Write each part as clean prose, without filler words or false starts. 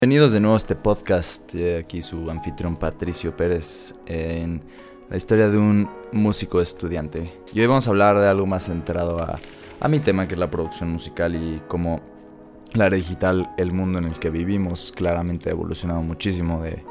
Bienvenidos de nuevo a este podcast, aquí su anfitrión Patricio Pérez, en la historia de un músico estudiante. Y hoy vamos a hablar de algo más centrado a mi tema, que es la producción musical y cómo la era digital, el mundo en el que vivimos, claramente ha evolucionado muchísimo en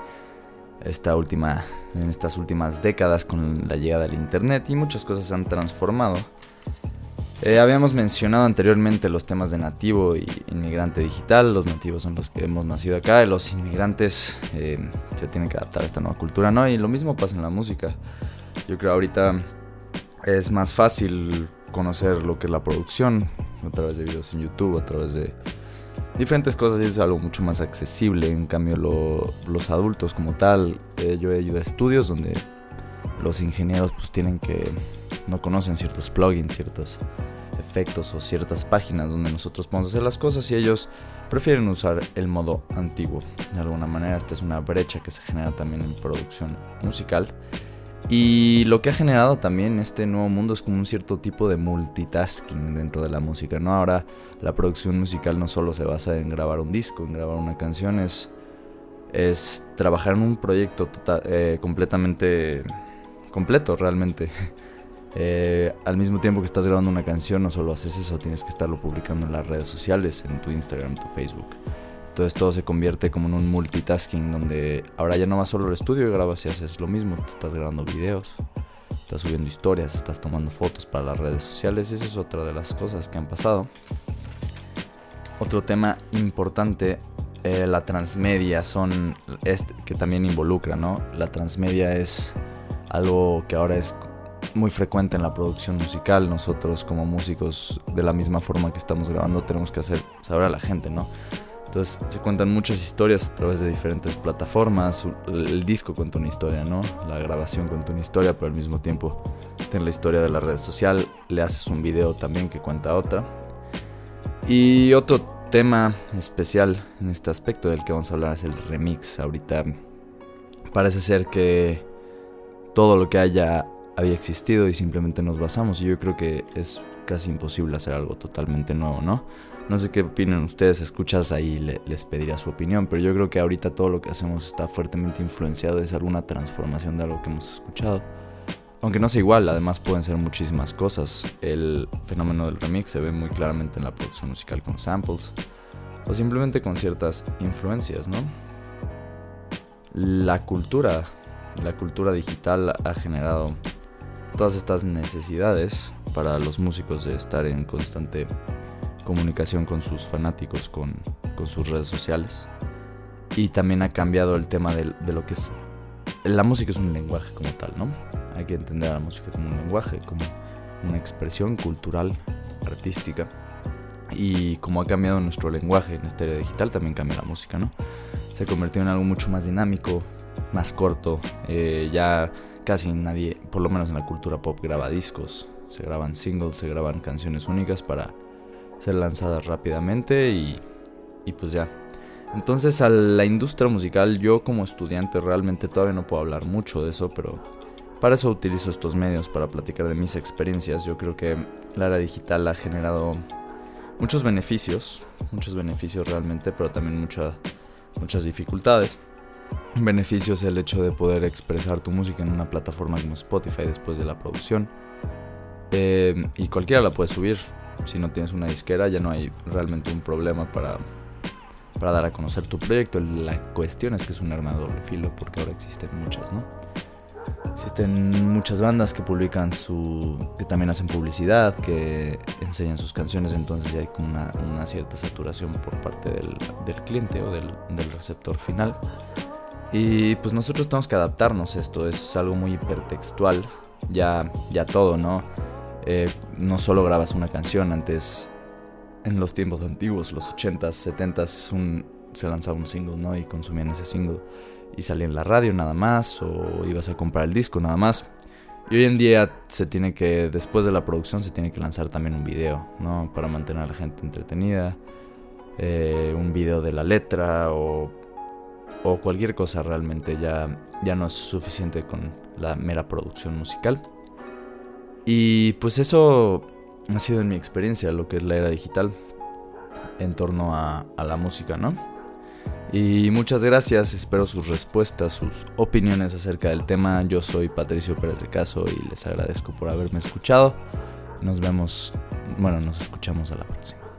estas últimas décadas con la llegada del internet y muchas cosas se han transformado. Habíamos mencionado anteriormente los temas de nativo y inmigrante digital. Los nativos son los que hemos nacido acá y los inmigrantes se tienen que adaptar a esta nueva cultura, ¿no? Y lo mismo pasa en la música. Yo creo ahorita es más fácil conocer lo que es la producción a través de videos en YouTube, a través de diferentes cosas, y es algo mucho más accesible. En cambio los adultos como tal, yo he ido a estudios donde los ingenieros pues no conocen ciertos plugins, ciertos efectos o ciertas páginas donde nosotros podemos hacer las cosas, y ellos prefieren usar el modo antiguo. De alguna manera esta es una brecha que se genera también en producción musical, y lo que ha generado también este nuevo mundo es como un cierto tipo de multitasking dentro de la música, ¿no? Ahora la producción musical no solo se basa en grabar un disco, en grabar una canción, es trabajar en un proyecto completamente completo realmente. Al mismo tiempo que estás grabando una canción, no solo haces eso, tienes que estarlo publicando en las redes sociales, en tu Instagram, tu Facebook. Entonces todo se convierte como en un multitasking, donde ahora ya no vas solo al estudio y grabas y haces lo mismo. Te estás grabando videos, estás subiendo historias, estás tomando fotos para las redes sociales, y esa es otra de las cosas que han pasado. Otro tema importante, la transmedia, que también involucra, ¿no? La transmedia es algo que ahora es muy frecuente en la producción musical. Nosotros como músicos, de la misma forma que estamos grabando, tenemos que hacer saber a la gente, ¿no? Entonces se cuentan muchas historias a través de diferentes plataformas. El disco cuenta una historia, ¿no? La grabación cuenta una historia, pero al mismo tiempo tiene la historia de la red social. Le haces un video también que cuenta otra. Y otro tema especial en este aspecto del que vamos a hablar es el remix. Ahorita parece ser que todo lo que había existido y simplemente nos basamos, y yo creo que es casi imposible hacer algo totalmente nuevo, ¿no? No sé qué opinan ustedes, escuchas ahí, les pediría su opinión, pero yo creo que ahorita todo lo que hacemos está fuertemente influenciado de alguna transformación de algo que hemos escuchado. Aunque no sea igual, además pueden ser muchísimas cosas. El fenómeno del remix se ve muy claramente en la producción musical con samples o simplemente con ciertas influencias, ¿no? La cultura digital ha generado todas estas necesidades para los músicos de estar en constante comunicación con sus fanáticos, con sus redes sociales, y también ha cambiado el tema de lo que es la música. Es un lenguaje como tal, ¿no? Hay que entender a la música como un lenguaje, como una expresión cultural, artística, y como ha cambiado nuestro lenguaje en esta era digital, también cambia la música, ¿no? Se ha convertido en algo mucho más dinámico, más corto. Ya casi nadie, por lo menos en la cultura pop, graba discos. Se graban singles, se graban canciones únicas para ser lanzadas rápidamente y pues ya. Entonces, a la industria musical, yo como estudiante realmente todavía no puedo hablar mucho de eso, pero para eso utilizo estos medios, para platicar de mis experiencias. Yo creo que la era digital ha generado muchos beneficios realmente, pero también muchas dificultades. Beneficios es el hecho de poder expresar tu música en una plataforma como Spotify después de la producción, y cualquiera la puede subir. Si no tienes una disquera, ya no hay realmente un problema para dar a conocer tu proyecto. La cuestión es que es un arma de doble filo, porque ahora existen muchas, ¿no? Existen muchas bandas que publican que también hacen publicidad, que enseñan sus canciones, entonces ya hay como una cierta saturación por parte del cliente o del receptor final. Y pues nosotros tenemos que adaptarnos. Esto es algo muy hipertextual, ya todo, ¿no? No solo grabas una canción. Antes, en los tiempos antiguos, los 80s, 70s, se lanzaba un single, ¿no? Y consumían ese single y salía en la radio nada más, o ibas a comprar el disco nada más. Y hoy en día después de la producción se tiene que lanzar también un video, ¿no? Para mantener a la gente entretenida, un video de la letra o cualquier cosa. Realmente ya no es suficiente con la mera producción musical. Y pues eso ha sido en mi experiencia lo que es la era digital en torno a la música, ¿no? Y muchas gracias, espero sus respuestas, sus opiniones acerca del tema. Yo soy Patricio Pérez de Caso y les agradezco por haberme escuchado. Nos escuchamos a la próxima.